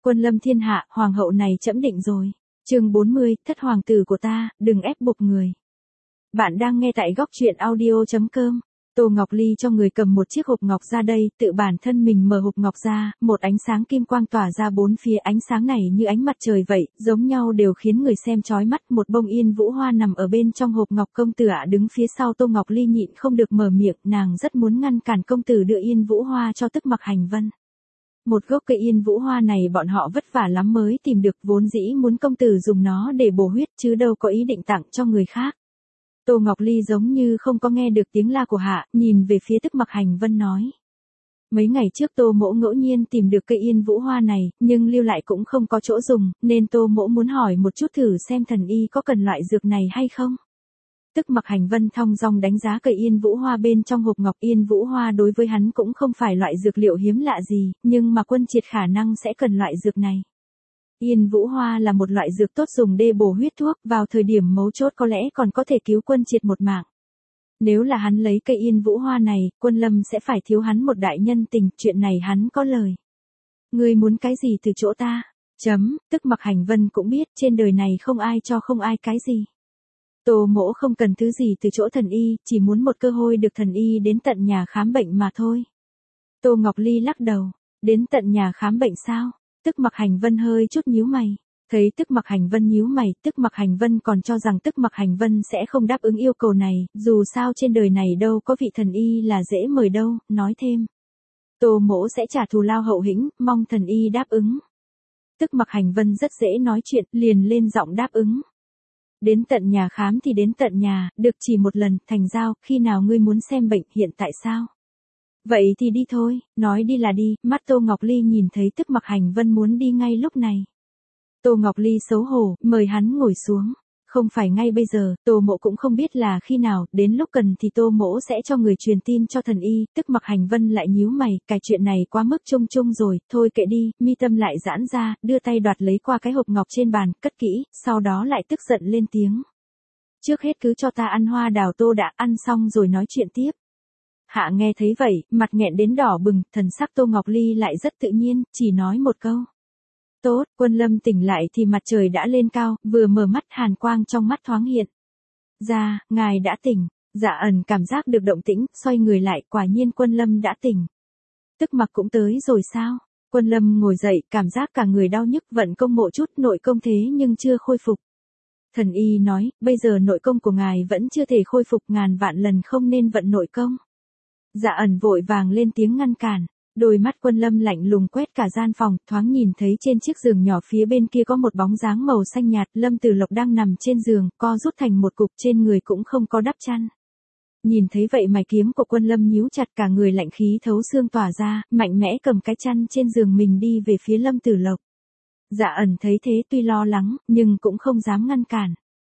Quân lâm thiên hạ, hoàng hậu này trẫm định rồi. Chương 40, thất hoàng tử của ta, đừng ép buộc người. Bạn đang nghe tại góc truyện audio.com. Tô Ngọc Ly cho người cầm một chiếc hộp ngọc ra đây, tự bản thân mình mở hộp ngọc ra, một ánh sáng kim quang tỏa ra bốn phía, ánh sáng này như ánh mặt trời vậy, giống nhau đều khiến người xem chói mắt. Một bông yên vũ hoa nằm ở bên trong hộp ngọc. Công tử ạ đứng phía sau Tô Ngọc Ly nhịn không được mở miệng, nàng rất muốn ngăn cản công tử đưa yên vũ hoa cho Tức Mặc Hành Vân. Một gốc cây yên vũ hoa này bọn họ vất vả lắm mới tìm được, vốn dĩ muốn công tử dùng nó để bổ huyết chứ đâu có ý định tặng cho người khác. Tô Ngọc Ly giống như không có nghe được tiếng la của hạ, nhìn về phía Tức Mặc Hành Vân nói. Mấy ngày trước Tô mỗ ngẫu nhiên tìm được cây yên vũ hoa này, nhưng lưu lại cũng không có chỗ dùng, nên Tô mỗ muốn hỏi một chút thử xem thần y có cần loại dược này hay không. Tức Mặc Hành Vân thong dong đánh giá cây yên vũ hoa bên trong hộp ngọc. Yên vũ hoa đối với hắn cũng không phải loại dược liệu hiếm lạ gì, nhưng mà Quân Triệt khả năng sẽ cần loại dược này. Yên vũ hoa là một loại dược tốt dùng để bổ huyết thuốc, vào thời điểm mấu chốt có lẽ còn có thể cứu Quân Triệt một mạng. Nếu là hắn lấy cây yên vũ hoa này, Quân Lâm sẽ phải thiếu hắn một đại nhân tình, chuyện này hắn có lời. Ngươi muốn cái gì từ chỗ ta? Tức Mặc Hành Vân cũng biết trên đời này không ai cho không ai cái gì. Tô mỗ không cần thứ gì từ chỗ thần y, chỉ muốn một cơ hội được thần y đến tận nhà khám bệnh mà thôi. Tô Ngọc Ly lắc đầu, đến tận nhà khám bệnh sao? Tức Mặc Hành Vân hơi chút nhíu mày. Thấy Tức Mặc Hành Vân nhíu mày, Tức Mặc Hành Vân còn cho rằng Tức Mặc Hành Vân sẽ không đáp ứng yêu cầu này, dù sao trên đời này đâu có vị thần y là dễ mời đâu, nói thêm. Tô mỗ sẽ trả thù lao hậu hĩnh, mong thần y đáp ứng. Tức Mặc Hành Vân rất dễ nói chuyện, liền lên giọng đáp ứng. Đến tận nhà khám thì đến tận nhà, được chỉ một lần, thành giao, khi nào ngươi muốn xem bệnh, hiện tại sao? Vậy thì đi thôi, nói đi là đi. Mắt Tô Ngọc Ly nhìn thấy Tức Mặc Hành Vân muốn đi ngay lúc này. Tô Ngọc Ly xấu hổ, mời hắn ngồi xuống. Không phải ngay bây giờ, Tô mỗ cũng không biết là khi nào, đến lúc cần thì Tô mỗ sẽ cho người truyền tin cho thần y. Tức Mặc Hành Vân lại nhíu mày, cái chuyện này quá mức chung chung rồi, thôi kệ đi. Mi tâm lại giãn ra, đưa tay đoạt lấy qua cái hộp ngọc trên bàn, cất kỹ, sau đó lại tức giận lên tiếng. Trước hết cứ cho ta ăn hoa đào tô đã, ăn xong rồi nói chuyện tiếp. Hạ nghe thấy vậy, mặt nghẹn đến đỏ bừng, thần sắc Tô Ngọc Ly lại rất tự nhiên, chỉ nói một câu. Tốt, Quân Lâm tỉnh lại thì mặt trời đã lên cao, vừa mở mắt hàn quang trong mắt thoáng hiện. Ra, ngài đã tỉnh. Dạ Ẩn cảm giác được động tĩnh, xoay người lại, quả nhiên Quân Lâm đã tỉnh. Tức Mặc cũng tới rồi sao? Quân Lâm ngồi dậy, cảm giác cả người đau nhức, vận công một chút, nội công thế nhưng chưa khôi phục. Thần y nói, bây giờ nội công của ngài vẫn chưa thể khôi phục, ngàn vạn lần không nên vận nội công. Dạ Ẩn vội vàng lên tiếng ngăn cản. Đôi mắt Quân Lâm lạnh lùng quét cả gian phòng, thoáng nhìn thấy trên chiếc giường nhỏ phía bên kia có một bóng dáng màu xanh nhạt, Lâm Tử Lộc đang nằm trên giường, co rút thành một cục, trên người cũng không có đắp chăn. Nhìn thấy vậy mày kiếm của Quân Lâm nhíu chặt, cả người lạnh khí thấu xương tỏa ra, mạnh mẽ cầm cái chăn trên giường mình đi về phía Lâm Tử Lộc. Dạ Ẩn thấy thế tuy lo lắng, nhưng cũng không dám ngăn cản.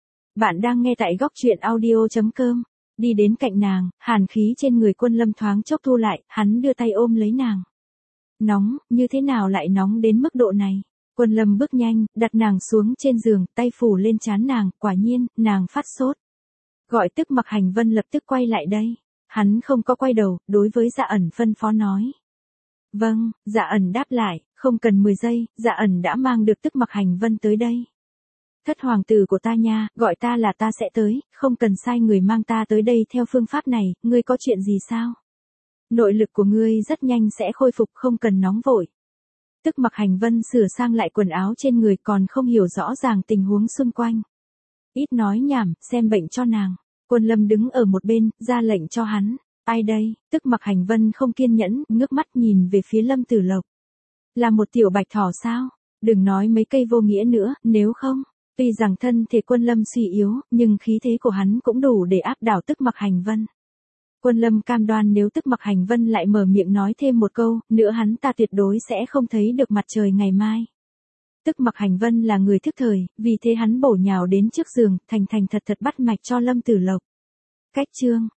Bạn đang nghe tại góc truyện audio.com. Đi đến cạnh nàng, hàn khí trên người Quân Lâm thoáng chốc thu lại, hắn đưa tay ôm lấy nàng. Nóng, như thế nào lại nóng đến mức độ này? Quân Lâm bước nhanh, đặt nàng xuống trên giường, tay phủ lên trán nàng, quả nhiên, nàng phát sốt. Gọi Tức Mặc Hành Vân lập tức quay lại đây. Hắn không có quay đầu, đối với Dạ Ẩn phân phó nói. Vâng, Dạ Ẩn đáp lại, không cần 10 giây, Dạ Ẩn đã mang được Tức Mặc Hành Vân tới đây. Thất hoàng tử của ta nha, gọi ta là ta sẽ tới, không cần sai người mang ta tới đây theo phương pháp này, ngươi có chuyện gì sao? Nội lực của ngươi rất nhanh sẽ khôi phục, không cần nóng vội. Tức Mặc Hành Vân sửa sang lại quần áo trên người, còn không hiểu rõ ràng tình huống xung quanh. Ít nói nhảm, xem bệnh cho nàng. Quân Lâm đứng ở một bên, ra lệnh cho hắn. Ai đây? Tức Mặc Hành Vân không kiên nhẫn, ngước mắt nhìn về phía Lâm Tử Lộc. Là một tiểu bạch thỏ sao? Đừng nói mấy cây vô nghĩa nữa, nếu không. Tuy rằng thân thể Quân Lâm suy yếu, nhưng khí thế của hắn cũng đủ để áp đảo Tức Mặc Hành Vân. Quân Lâm cam đoan nếu Tức Mặc Hành Vân lại mở miệng nói thêm một câu, nữa hắn ta tuyệt đối sẽ không thấy được mặt trời ngày mai. Tức Mặc Hành Vân là người thức thời, vì thế hắn bổ nhào đến trước giường, thành thật thật bắt mạch cho Lâm Tử Lộc. Cách chương